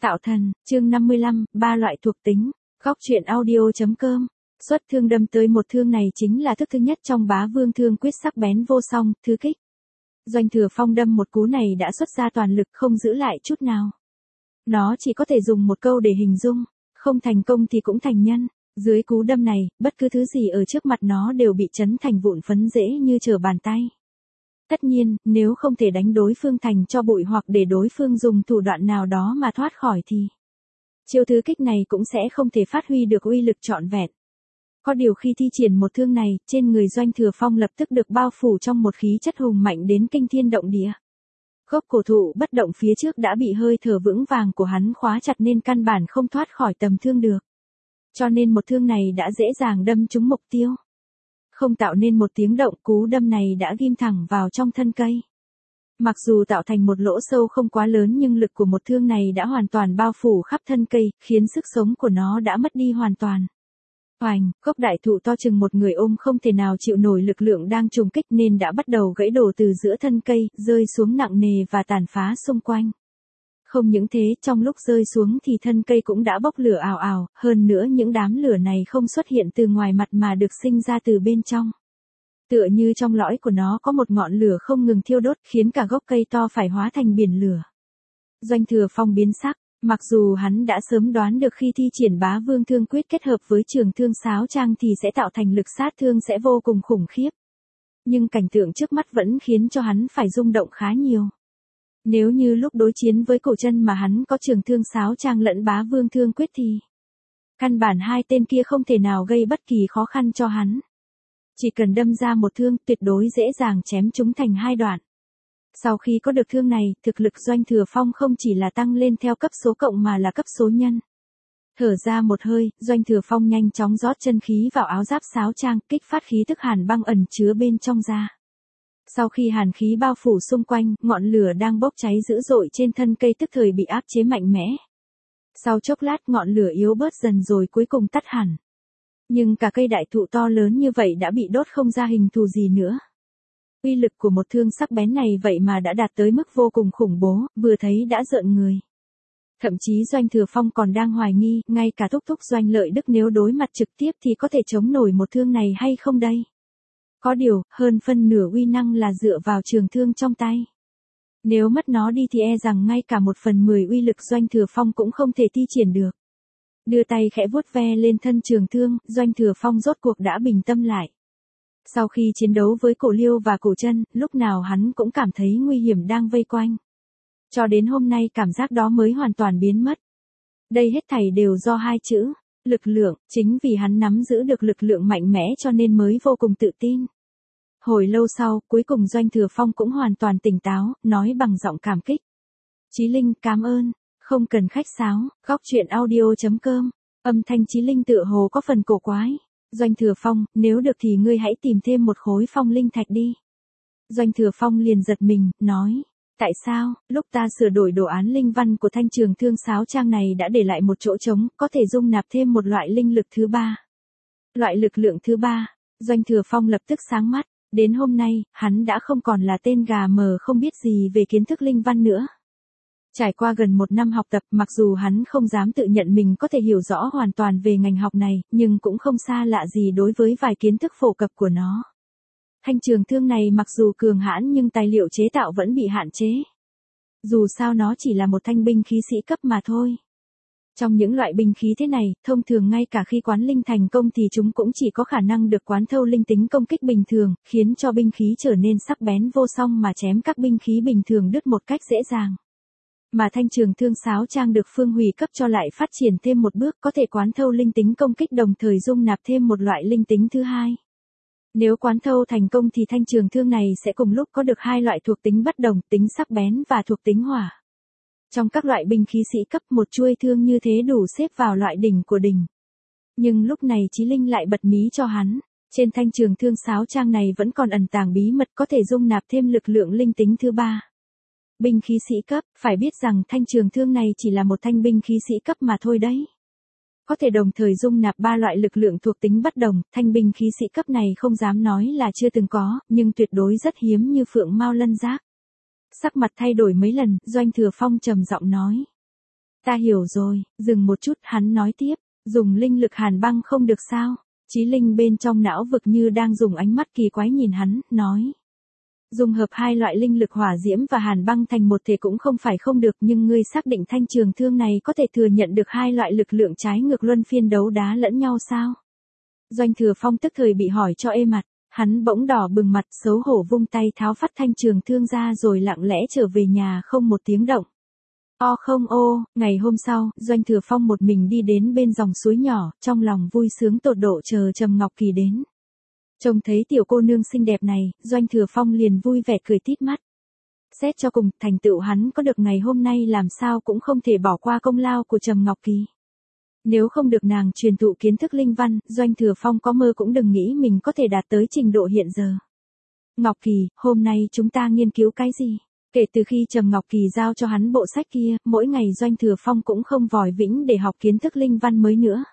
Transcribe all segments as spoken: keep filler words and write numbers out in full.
Tạo thần, chương năm mươi lăm, ba loại thuộc tính, góc truyện audio.com. Xuất thương đâm tới một thương này chính là thức thứ nhất trong bá vương thương quyết sắc bén vô song, thứ kích. Doanh Thừa Phong đâm một cú này đã xuất ra toàn lực không giữ lại chút nào. Nó chỉ có thể dùng một câu để hình dung, không thành công thì cũng thành nhân. Dưới cú đâm này, bất cứ thứ gì ở trước mặt nó đều bị chấn thành vụn phấn dễ như trở bàn tay. Tất nhiên, nếu không thể đánh đối phương thành cho bụi hoặc để đối phương dùng thủ đoạn nào đó mà thoát khỏi thì chiêu thứ kích này cũng sẽ không thể phát huy được uy lực trọn vẹn. Có điều khi thi triển một thương này, trên người Doanh Thừa Phong lập tức được bao phủ trong một khí chất hùng mạnh đến kinh thiên động địa. Gốc cổ thụ bất động phía trước đã bị hơi thở vững vàng của hắn khóa chặt nên căn bản không thoát khỏi tầm thương được. Cho nên một thương này đã dễ dàng đâm trúng mục tiêu. Không tạo nên một tiếng động, cú đâm này đã ghim thẳng vào trong thân cây. Mặc dù tạo thành một lỗ sâu không quá lớn nhưng lực của một thương này đã hoàn toàn bao phủ khắp thân cây, khiến sức sống của nó đã mất đi hoàn toàn. Oành, gốc đại thụ to chừng một người ôm không thể nào chịu nổi lực lượng đang trùng kích nên đã bắt đầu gãy đổ từ giữa thân cây, rơi xuống nặng nề và tàn phá xung quanh. Không những thế, trong lúc rơi xuống thì thân cây cũng đã bốc lửa ào ào, hơn nữa những đám lửa này không xuất hiện từ ngoài mặt mà được sinh ra từ bên trong. Tựa như trong lõi của nó có một ngọn lửa không ngừng thiêu đốt, khiến cả gốc cây to phải hóa thành biển lửa. Doanh Thừa Phong biến sắc, mặc dù hắn đã sớm đoán được khi thi triển bá vương thương quyết kết hợp với trường thương sáo trang thì sẽ tạo thành lực sát thương sẽ vô cùng khủng khiếp. Nhưng cảnh tượng trước mắt vẫn khiến cho hắn phải rung động khá nhiều. Nếu như lúc đối chiến với Cổ Chân mà hắn có trường thương sáo trang lẫn bá vương thương quyết thì căn bản hai tên kia không thể nào gây bất kỳ khó khăn cho hắn. Chỉ cần đâm ra một thương tuyệt đối dễ dàng chém chúng thành hai đoạn. Sau khi có được thương này, thực lực Doanh Thừa Phong không chỉ là tăng lên theo cấp số cộng mà là cấp số nhân. Thở ra một hơi, Doanh Thừa Phong nhanh chóng rót chân khí vào áo giáp sáo trang, kích phát khí tức hàn băng ẩn chứa bên trong ra. Sau khi hàn khí bao phủ xung quanh, ngọn lửa đang bốc cháy dữ dội trên thân cây tức thời bị áp chế mạnh mẽ. Sau chốc lát ngọn lửa yếu bớt dần rồi cuối cùng tắt hẳn. Nhưng cả cây đại thụ to lớn như vậy đã bị đốt không ra hình thù gì nữa. Uy lực của một thương sắc bén này vậy mà đã đạt tới mức vô cùng khủng bố, vừa thấy đã rợn người. Thậm chí Doanh Thừa Phong còn đang hoài nghi, ngay cả thúc thúc Doanh Lợi Đức nếu đối mặt trực tiếp thì có thể chống nổi một thương này hay không đây. Có điều, hơn phân nửa uy năng là dựa vào trường thương trong tay. Nếu mất nó đi thì e rằng ngay cả một phần mười uy lực Doanh Thừa Phong cũng không thể thi triển được. Đưa tay khẽ vuốt ve lên thân trường thương, Doanh Thừa Phong rốt cuộc đã bình tâm lại. Sau khi chiến đấu với Cổ Liêu và Cổ Chân, lúc nào hắn cũng cảm thấy nguy hiểm đang vây quanh. Cho đến hôm nay cảm giác đó mới hoàn toàn biến mất. Đây hết thảy đều do hai chữ, lực lượng, chính vì hắn nắm giữ được lực lượng mạnh mẽ cho nên mới vô cùng tự tin. Hồi lâu sau, cuối cùng Doanh Thừa Phong cũng hoàn toàn tỉnh táo, nói bằng giọng cảm kích. Chí Linh, cảm ơn, không cần khách sáo, góc truyện audio.com, âm thanh Chí Linh tựa hồ có phần cổ quái. Doanh Thừa Phong, nếu được thì ngươi hãy tìm thêm một khối phong linh thạch đi. Doanh Thừa Phong liền giật mình, nói, tại sao, lúc ta sửa đổi đồ án linh văn của thanh trường thương sáo trang này đã để lại một chỗ trống, có thể dung nạp thêm một loại linh lực thứ ba. Loại lực lượng thứ ba, Doanh Thừa Phong lập tức sáng mắt, đến hôm nay, hắn đã không còn là tên gà mờ không biết gì về kiến thức linh văn nữa. Trải qua gần một năm học tập, mặc dù hắn không dám tự nhận mình có thể hiểu rõ hoàn toàn về ngành học này, nhưng cũng không xa lạ gì đối với vài kiến thức phổ cập của nó. Thanh trường thương này mặc dù cường hãn nhưng tài liệu chế tạo vẫn bị hạn chế. Dù sao nó chỉ là một thanh binh khí sĩ cấp mà thôi. Trong những loại binh khí thế này, thông thường ngay cả khi quán linh thành công thì chúng cũng chỉ có khả năng được quán thâu linh tính công kích bình thường, khiến cho binh khí trở nên sắc bén vô song mà chém các binh khí bình thường đứt một cách dễ dàng. Mà thanh trường thương sáo trang được Phương Hủy cấp cho lại phát triển thêm một bước, có thể quán thâu linh tính công kích đồng thời dung nạp thêm một loại linh tính thứ hai. Nếu quán thâu thành công thì thanh trường thương này sẽ cùng lúc có được hai loại thuộc tính bất đồng, tính sắc bén và thuộc tính hỏa. Trong các loại binh khí sĩ cấp, một chuôi thương như thế đủ xếp vào loại đỉnh của đỉnh. Nhưng lúc này Chí Linh lại bật mí cho hắn, trên thanh trường thương sáo trang này vẫn còn ẩn tàng bí mật có thể dung nạp thêm lực lượng linh tính thứ ba. Binh khí sĩ cấp, phải biết rằng thanh trường thương này chỉ là một thanh binh khí sĩ cấp mà thôi đấy. Có thể đồng thời dung nạp ba loại lực lượng thuộc tính bất đồng, thanh binh khí sĩ cấp này không dám nói là chưa từng có, nhưng tuyệt đối rất hiếm như phượng mao lân giác. Sắc mặt thay đổi mấy lần, Doanh Thừa Phong trầm giọng nói. Ta hiểu rồi, dừng một chút, hắn nói tiếp, dùng linh lực hàn băng không được sao? Chí Linh bên trong não vực như đang dùng ánh mắt kỳ quái nhìn hắn, nói. Dùng hợp hai loại linh lực hỏa diễm và hàn băng thành một thể cũng không phải không được, nhưng ngươi xác định thanh trường thương này có thể thừa nhận được hai loại lực lượng trái ngược luân phiên đấu đá lẫn nhau sao? Doanh Thừa Phong tức thời bị hỏi cho ê mặt, hắn bỗng đỏ bừng mặt, xấu hổ vung tay tháo phát thanh trường thương ra rồi lặng lẽ trở về nhà không một tiếng động. O không ô, ngày hôm sau, Doanh Thừa Phong một mình đi đến bên dòng suối nhỏ, trong lòng vui sướng tột độ chờ Trầm Ngọc Kỳ đến. Trông thấy tiểu cô nương xinh đẹp này, Doanh Thừa Phong liền vui vẻ cười tít mắt. Xét cho cùng, thành tựu hắn có được ngày hôm nay làm sao cũng không thể bỏ qua công lao của Trầm Ngọc Kỳ. Nếu không được nàng truyền thụ kiến thức linh văn, Doanh Thừa Phong có mơ cũng đừng nghĩ mình có thể đạt tới trình độ hiện giờ. Ngọc Kỳ, hôm nay chúng ta nghiên cứu cái gì? Kể từ khi Trầm Ngọc Kỳ giao cho hắn bộ sách kia, mỗi ngày Doanh Thừa Phong cũng không vòi vĩnh để học kiến thức linh văn mới nữa.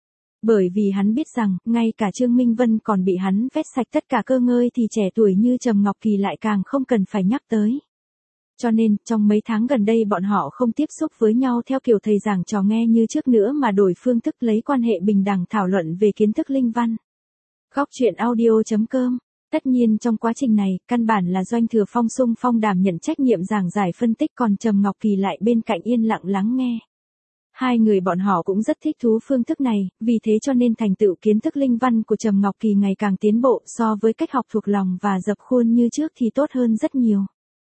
Bởi vì hắn biết rằng, ngay cả Trương Minh Vân còn bị hắn vét sạch tất cả cơ ngơi thì trẻ tuổi như Trầm Ngọc Kỳ lại càng không cần phải nhắc tới. Cho nên, trong mấy tháng gần đây bọn họ không tiếp xúc với nhau theo kiểu thầy giảng trò nghe như trước nữa mà đổi phương thức lấy quan hệ bình đẳng thảo luận về kiến thức linh văn. Góc truyện audio chấm com. Tất nhiên trong quá trình này, căn bản là Doanh Thừa Phong xung phong đảm nhận trách nhiệm giảng giải phân tích, còn Trầm Ngọc Kỳ lại bên cạnh yên lặng lắng nghe. Hai người bọn họ cũng rất thích thú phương thức này, vì thế cho nên thành tựu kiến thức linh văn của Trầm Ngọc Kỳ ngày càng tiến bộ, so với cách học thuộc lòng và dập khuôn như trước thì tốt hơn rất nhiều.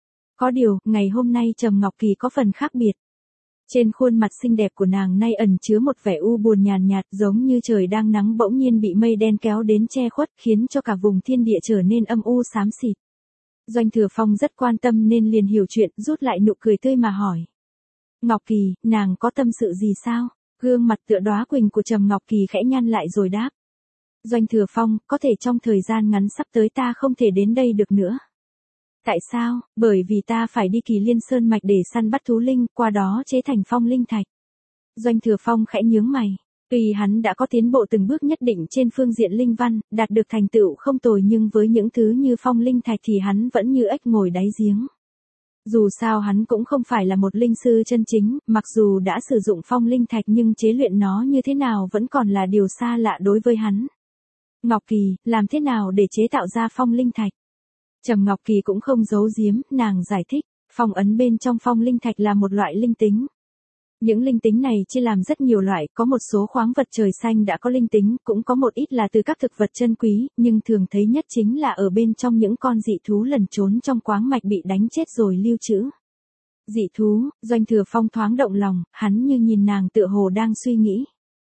Có điều, ngày hôm nay Trầm Ngọc Kỳ có phần khác biệt. Trên khuôn mặt xinh đẹp của nàng nay ẩn chứa một vẻ u buồn nhàn nhạt, giống như trời đang nắng bỗng nhiên bị mây đen kéo đến che khuất, khiến cho cả vùng thiên địa trở nên âm u xám xịt. Doanh Thừa Phong rất quan tâm nên liền hiểu chuyện, rút lại nụ cười tươi mà hỏi. Ngọc Kỳ, nàng có tâm sự gì sao? Gương mặt tựa đóa quỳnh của Trầm Ngọc Kỳ khẽ nhăn lại rồi đáp. Doanh Thừa Phong, có thể trong thời gian ngắn sắp tới ta không thể đến đây được nữa. Tại sao? Bởi vì ta phải đi Kỳ Liên Sơn mạch để săn bắt thú linh, qua đó chế thành phong linh thạch. Doanh Thừa Phong khẽ nhướng mày. Tuy hắn đã có tiến bộ từng bước nhất định trên phương diện linh văn, đạt được thành tựu không tồi, nhưng với những thứ như phong linh thạch thì hắn vẫn như ếch ngồi đáy giếng. Dù sao hắn cũng không phải là một linh sư chân chính, mặc dù đã sử dụng phong linh thạch nhưng chế luyện nó như thế nào vẫn còn là điều xa lạ đối với hắn. Ngọc Kỳ, làm thế nào để chế tạo ra phong linh thạch? Trầm Ngọc Kỳ cũng không giấu giếm, nàng giải thích, phong ấn bên trong phong linh thạch là một loại linh tính. Những linh tính này chia làm rất nhiều loại, có một số khoáng vật trời xanh đã có linh tính, cũng có một ít là từ các thực vật chân quý, nhưng thường thấy nhất chính là ở bên trong những con dị thú lẩn trốn trong khoáng mạch bị đánh chết rồi lưu trữ. Dị thú, Doanh Thừa Phong thoáng động lòng, hắn như nhìn nàng tựa hồ đang suy nghĩ.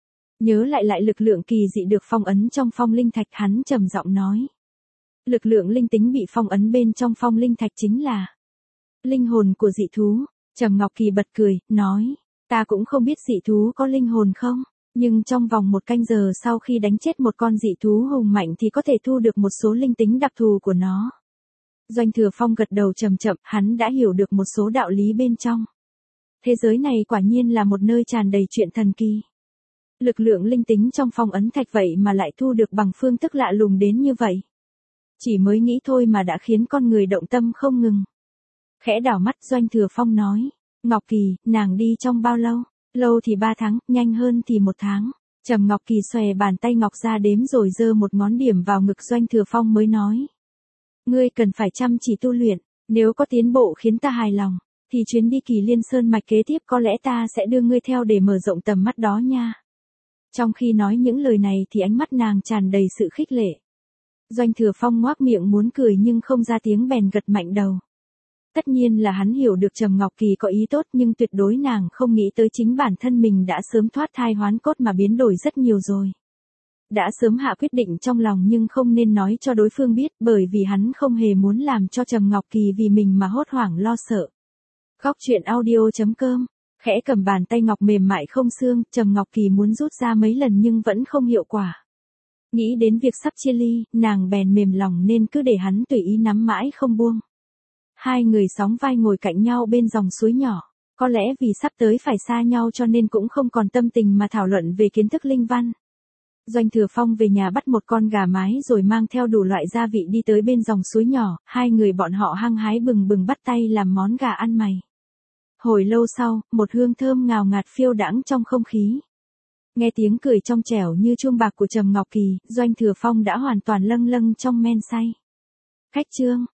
Nhớ lại lại lực lượng kỳ dị được phong ấn trong phong linh thạch, hắn trầm giọng nói. Lực lượng linh tính bị phong ấn bên trong phong linh thạch chính là linh hồn của dị thú. Trầm Ngọc Kỳ bật cười, nói, ta cũng không biết dị thú có linh hồn không, nhưng trong vòng một canh giờ sau khi đánh chết một con dị thú hùng mạnh thì có thể thu được một số linh tính đặc thù của nó. Doanh Thừa Phong gật đầu chậm chậm, hắn đã hiểu được một số đạo lý bên trong. Thế giới này quả nhiên là một nơi tràn đầy chuyện thần kỳ. Lực lượng linh tính trong phong ấn thạch vậy mà lại thu được bằng phương thức lạ lùng đến như vậy. Chỉ mới nghĩ thôi mà đã khiến con người động tâm không ngừng. Khẽ đảo mắt, Doanh Thừa Phong nói, Ngọc Kỳ, nàng đi trong bao lâu? Lâu thì ba tháng, nhanh hơn thì một tháng. Trầm Ngọc Kỳ xòe bàn tay ngọc ra đếm rồi giơ một ngón điểm vào ngực Doanh Thừa Phong mới nói. Ngươi cần phải chăm chỉ tu luyện, nếu có tiến bộ khiến ta hài lòng, thì chuyến đi Kỳ Liên Sơn mạch kế tiếp có lẽ ta sẽ đưa ngươi theo để mở rộng tầm mắt đó nha. Trong khi nói những lời này thì ánh mắt nàng tràn đầy sự khích lệ. Doanh Thừa Phong ngoác miệng muốn cười nhưng không ra tiếng bèn gật mạnh đầu. Tất nhiên là hắn hiểu được Trầm Ngọc Kỳ có ý tốt, nhưng tuyệt đối nàng không nghĩ tới chính bản thân mình đã sớm thoát thai hoán cốt mà biến đổi rất nhiều rồi. Đã sớm hạ quyết định trong lòng nhưng không nên nói cho đối phương biết, bởi vì hắn không hề muốn làm cho Trầm Ngọc Kỳ vì mình mà hốt hoảng lo sợ. Góc truyện audio chấm com. Khẽ cầm bàn tay ngọc mềm mại không xương, Trầm Ngọc Kỳ muốn rút ra mấy lần nhưng vẫn không hiệu quả. Nghĩ đến việc sắp chia ly, nàng bèn mềm lòng nên cứ để hắn tùy ý nắm mãi không buông. Hai người sóng vai ngồi cạnh nhau bên dòng suối nhỏ. Có lẽ vì sắp tới phải xa nhau cho nên cũng không còn tâm tình mà thảo luận về kiến thức linh văn. Doanh Thừa Phong về nhà bắt một con gà mái rồi mang theo đủ loại gia vị đi tới bên dòng suối nhỏ, hai người bọn họ hăng hái bừng bừng bắt tay làm món gà ăn mày. Hồi lâu sau, một hương thơm ngào ngạt phiêu đãng trong không khí. Nghe tiếng cười trong trẻo như chuông bạc của Trầm Ngọc Kỳ, Doanh Thừa Phong đã hoàn toàn lâng lâng trong men say. Khách trương.